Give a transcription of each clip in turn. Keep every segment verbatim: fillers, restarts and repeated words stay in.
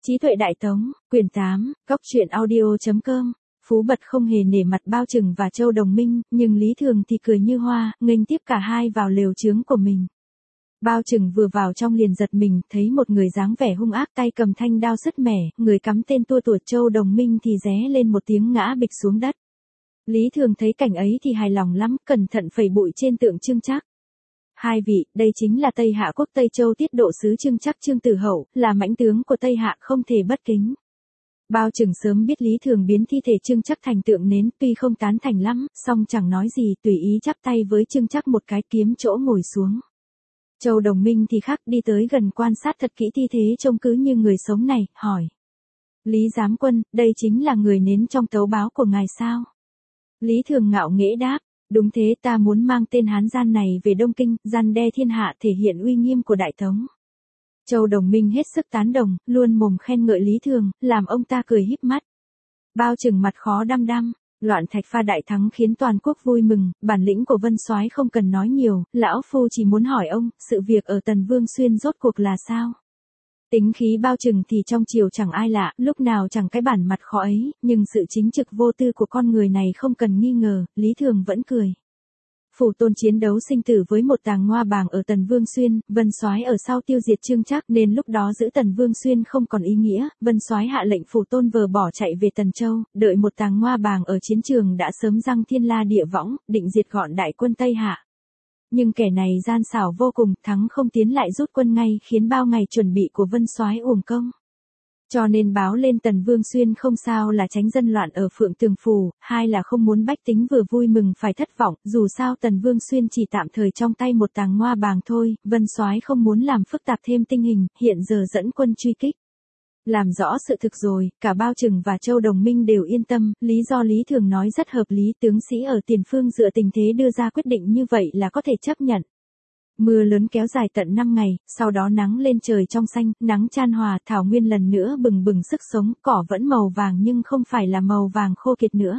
Trí tuệ đại tống, quyển tám, góc truyện audio chấm com. Phú Bật không hề nể mặt Bao Trừng và Châu Đồng Minh, nhưng Lý Thường thì cười như hoa, nghênh tiếp cả hai vào lều trướng của mình. Bao Trừng vừa vào trong liền giật mình, thấy một người dáng vẻ hung ác tay cầm thanh đao sứt mẻ, người cắm tên tua tuột. Châu Đồng Minh thì ré lên một tiếng ngã bịch xuống đất. Lý Thường thấy cảnh ấy thì hài lòng lắm, cẩn thận phẩy bụi trên tượng Trương Trắc. Hai vị, đây chính là Tây Hạ quốc Tây Châu tiết độ sứ Trương Trắc Trương Tử Hậu, là mãnh tướng của Tây Hạ không thể bất kính. Bao Trừng sớm biết Lý Thường biến thi thể Trương Trắc thành tượng nến, tuy không tán thành lắm, song chẳng nói gì, tùy ý chắp tay với Trương Trắc một cái, kiếm chỗ ngồi xuống. Châu Đồng Minh thì khác, đi tới gần quan sát thật kỹ thi thế trông cứ như người sống này, hỏi. Lý Giám Quân, đây chính là người nến trong tấu báo của ngài sao? Lý Thường ngạo nghễ đáp. Đúng thế, ta muốn mang tên hán gian này về Đông Kinh, răn đe thiên hạ, thể hiện uy nghiêm của Đại Tống. Châu Đồng Minh hết sức tán đồng, luôn mồm khen ngợi Lý Thường, làm ông ta cười híp mắt. Bao Trừng mặt khó đăm đăm, loạn Thạch Pha đại thắng khiến toàn quốc vui mừng, bản lĩnh của Vân Soái không cần nói nhiều, lão phu chỉ muốn hỏi ông, sự việc ở Tần Vương Xuyên rốt cuộc là sao? Tính khí Bao Trừng thì trong triều chẳng ai lạ, lúc nào chẳng cái bản mặt khó ấy, nhưng sự chính trực vô tư của con người này không cần nghi ngờ, Lý Thường vẫn cười. Phủ Tôn chiến đấu sinh tử với một tàng ngoa bàng ở Tần Vương Xuyên, Vân Soái ở sau tiêu diệt Trương Trắc nên lúc đó giữ Tần Vương Xuyên không còn ý nghĩa, Vân Soái hạ lệnh Phủ Tôn vờ bỏ chạy về Tần Châu, đợi một tàng ngoa bàng ở chiến trường đã sớm răng thiên la địa võng, định diệt gọn đại quân Tây Hạ. Nhưng kẻ này gian xảo vô cùng, thắng không tiến lại rút quân ngay, khiến bao ngày chuẩn bị của Vân Soái uổng công. Cho nên báo lên Tần Vương Xuyên không sao là tránh dân loạn ở Phượng Tường Phủ, hai là không muốn bách tính vừa vui mừng phải thất vọng, dù sao Tần Vương Xuyên chỉ tạm thời trong tay một tàng ngoa bàng thôi, Vân Soái không muốn làm phức tạp thêm tình hình, hiện giờ dẫn quân truy kích. Làm rõ sự thực rồi, cả Bao Trừng và Châu Đồng Minh đều yên tâm, lý do Lý Thường nói rất hợp lý, tướng sĩ ở tiền phương dựa tình thế đưa ra quyết định như vậy là có thể chấp nhận. Mưa lớn kéo dài tận năm ngày, sau đó nắng lên trời trong xanh, nắng chan hòa, thảo nguyên lần nữa bừng bừng sức sống, cỏ vẫn màu vàng nhưng không phải là màu vàng khô kiệt nữa.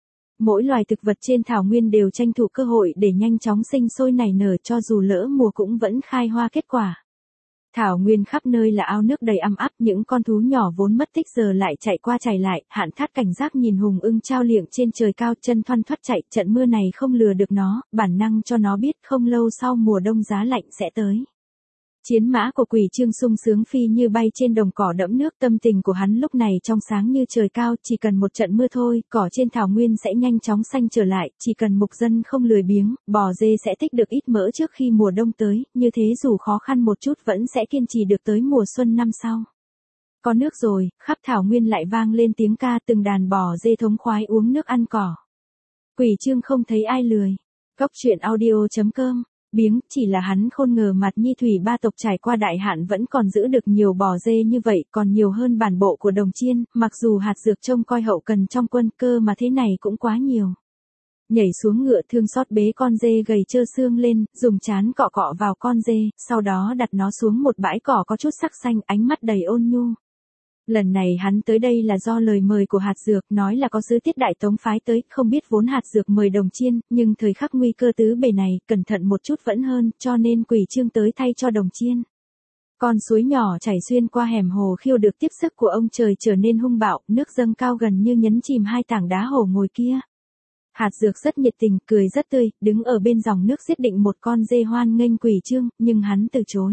Mỗi loài thực vật trên thảo nguyên đều tranh thủ cơ hội để nhanh chóng sinh sôi nảy nở, cho dù lỡ mùa cũng vẫn khai hoa kết quả. Thảo nguyên khắp nơi là ao nước đầy ăm ắp, những con thú nhỏ vốn mất tích giờ lại chạy qua chạy lại, Hạn Thát cảnh giác nhìn hùng ưng trao liệng trên trời cao, chân thoăn thoắt chạy, trận mưa này không lừa được nó, bản năng cho nó biết không lâu sau mùa đông giá lạnh sẽ tới. Chiến mã của Quỷ Trương sung sướng phi như bay trên đồng cỏ đẫm nước, tâm tình của hắn lúc này trong sáng như trời cao, chỉ cần một trận mưa thôi, cỏ trên thảo nguyên sẽ nhanh chóng xanh trở lại, chỉ cần mục dân không lười biếng, bò dê sẽ tích được ít mỡ trước khi mùa đông tới, như thế dù khó khăn một chút vẫn sẽ kiên trì được tới mùa xuân năm sau. Có nước rồi, khắp thảo nguyên lại vang lên tiếng ca, từng đàn bò dê thống khoái uống nước ăn cỏ. Quỷ Trương không thấy ai lười. Góc truyện audio chấm com. Biếng, chỉ là hắn khôn ngờ mặt Nhi Thủy ba tộc trải qua đại hạn vẫn còn giữ được nhiều bò dê như vậy, còn nhiều hơn bản bộ của Đồng Chiên, mặc dù hạt dược trông coi hậu cần trong quân, cơ mà thế này cũng quá nhiều. Nhảy xuống ngựa thương xót bế con dê gầy trơ xương lên, dùng trán cọ cọ vào con dê, sau đó đặt nó xuống một bãi cỏ có chút sắc xanh, ánh mắt đầy ôn nhu. Lần này hắn tới đây là do lời mời của hạt dược, nói là có sứ tiết Đại Tống phái tới, không biết vốn hạt dược mời Đồng Chiên, nhưng thời khắc nguy cơ tứ bề này, cẩn thận một chút vẫn hơn, cho nên Quỷ Trương tới thay cho Đồng Chiên. Con suối nhỏ chảy xuyên qua hẻm hồ Khiêu được tiếp sức của ông trời trở nên hung bạo, nước dâng cao gần như nhấn chìm hai tảng đá hồ ngồi kia. Hạt dược rất nhiệt tình, cười rất tươi, đứng ở bên dòng nước giết định một con dê hoan nghênh Quỷ Trương, nhưng hắn từ chối.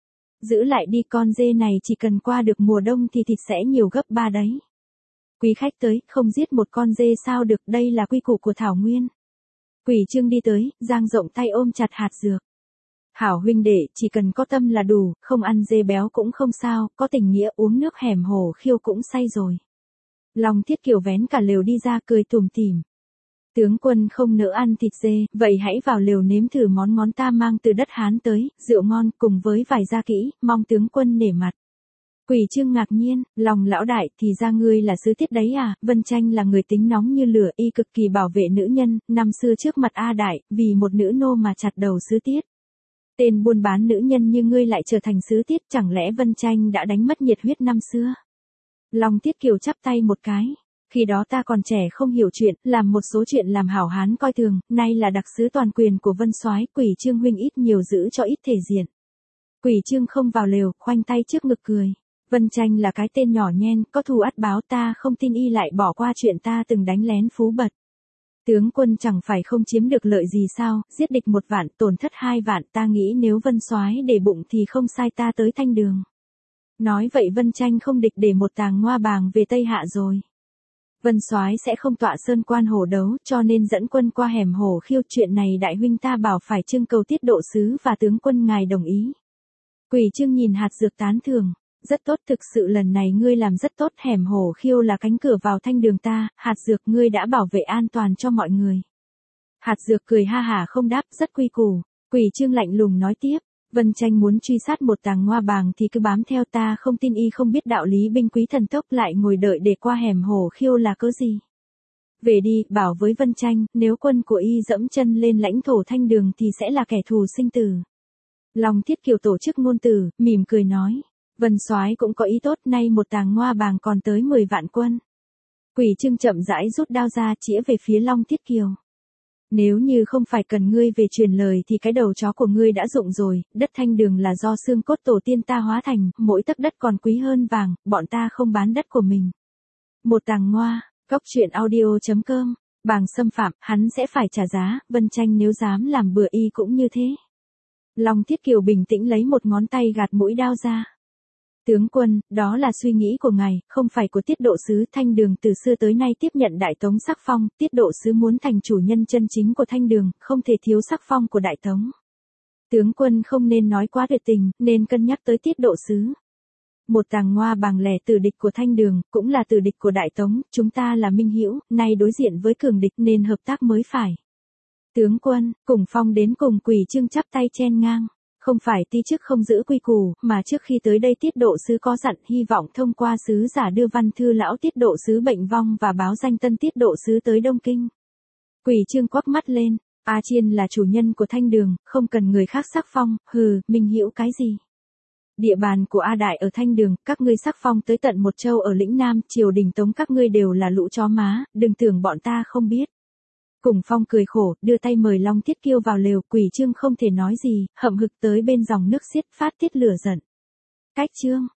Giữ lại đi, con dê này chỉ cần qua được mùa đông thì thịt sẽ nhiều gấp ba đấy. Quý khách tới, không giết một con dê sao được, đây là quy củ của thảo nguyên. Quỷ Trương đi tới, dang rộng tay ôm chặt hạt dược. Hảo huynh đệ, chỉ cần có tâm là đủ, không ăn dê béo cũng không sao, có tình nghĩa uống nước hẻm hồ Khiêu cũng say rồi. Long Thiết Kiều vén cả lều đi ra cười tủm tỉm. Tướng quân không nỡ ăn thịt dê, vậy hãy vào lều nếm thử món món ta mang từ đất Hán tới, rượu ngon cùng với vài gia kỹ, mong tướng quân nể mặt. Quỷ Trương ngạc nhiên, lòng lão đại, thì ra ngươi là sứ tiết đấy à? Vân Tranh là người tính nóng như lửa, y cực kỳ bảo vệ nữ nhân, năm xưa trước mặt A Đại, vì một nữ nô mà chặt đầu sứ tiết. Tên buôn bán nữ nhân như ngươi lại trở thành sứ tiết, chẳng lẽ Vân Tranh đã đánh mất nhiệt huyết năm xưa? Long Thiết Kiều chắp tay một cái. Khi đó ta còn trẻ không hiểu chuyện, làm một số chuyện làm hảo hán coi thường, nay là đặc sứ toàn quyền của Vân Soái, Quỷ Trương huynh ít nhiều giữ cho ít thể diện. Quỷ Trương không vào lều, khoanh tay trước ngực cười. Vân Tranh là cái tên nhỏ nhen, có thù ắt báo, ta không tin y lại bỏ qua chuyện ta từng đánh lén Phú Bật. Tướng quân chẳng phải không chiếm được lợi gì sao, giết địch một vạn, tổn thất hai vạn, ta nghĩ nếu Vân Soái để bụng thì không sai ta tới Thanh Đường. Nói vậy Vân Tranh không địch để một tàng ngoa bàng về Tây Hạ rồi. Vân Soái sẽ không tọa sơn quan hổ đấu, cho nên dẫn quân qua hẻm hổ khiêu, chuyện này đại huynh ta bảo phải trưng cầu Tiết độ sứ và tướng quân ngài đồng ý. Quỷ Trương nhìn Hạt Dược tán thưởng, rất tốt, thực sự lần này ngươi làm rất tốt, hẻm hổ khiêu là cánh cửa vào Thanh Đường ta, Hạt Dược ngươi đã bảo vệ an toàn cho mọi người. Hạt Dược cười ha hả không đáp, rất quy củ. Quỷ Trương lạnh lùng nói tiếp, Vân Tranh muốn truy sát một tàng ngoa bàng thì cứ bám theo ta, không tin y không biết đạo lý binh quý thần tốc, lại ngồi đợi để qua hẻm hổ khiêu là cớ gì. Về đi, bảo với Vân Tranh, nếu quân của y dẫm chân lên lãnh thổ Thanh Đường thì sẽ là kẻ thù sinh tử. Long Thiết Kiều tổ chức ngôn từ, mỉm cười nói, Vân Soái cũng có ý tốt, nay một tàng ngoa bàng còn tới mười vạn quân. Quỷ Trương chậm rãi rút đao ra, chĩa về phía Long Thiết Kiều. Nếu như không phải cần ngươi về truyền lời thì cái đầu chó của ngươi đã rụng rồi, đất Thanh Đường là do xương cốt tổ tiên ta hóa thành, mỗi tấc đất còn quý hơn vàng, bọn ta không bán đất của mình. Một tàng ngoa, góc truyện audio chấm com, bàng xâm phạm, hắn sẽ phải trả giá, Vân Tranh nếu dám làm bừa y cũng như thế. Long Thiết Kiều bình tĩnh lấy một ngón tay gạt mũi đao ra. Tướng quân, đó là suy nghĩ của ngài, không phải của Tiết độ sứ. Thanh Đường từ xưa tới nay tiếp nhận Đại Tống sắc phong, Tiết độ sứ muốn thành chủ nhân chân chính của Thanh Đường, không thể thiếu sắc phong của Đại Tống. Tướng quân không nên nói quá tuyệt tình, nên cân nhắc tới Tiết độ sứ. Một tàng ngoa bàng lẻ tử địch của Thanh Đường, cũng là tử địch của Đại Tống, chúng ta là minh hữu, nay đối diện với cường địch nên hợp tác mới phải. Tướng quân, cùng phong đến cùng. Quỷ Trương chắp tay chen ngang. Không phải ti chức không giữ quy củ, mà trước khi tới đây Tiết độ sứ có dặn, hy vọng thông qua sứ giả đưa văn thư lão Tiết độ sứ bệnh vong và báo danh tân Tiết độ sứ tới Đông Kinh. Quỷ Trương quắc mắt lên, A Chiên là chủ nhân của Thanh Đường, không cần người khác sắc phong, hừ, minh hữu cái gì. Địa bàn của A Đại ở Thanh Đường, các ngươi sắc phong tới tận một châu ở lĩnh Nam, triều đình Tống các ngươi đều là lũ chó má, đừng tưởng bọn ta không biết. Cùng Phong cười khổ, đưa tay mời Long Thiết Kiêu vào lều. Quỷ Trương không thể nói gì, hậm hực tới bên dòng nước xiết, phát tiết lửa giận. Cách chương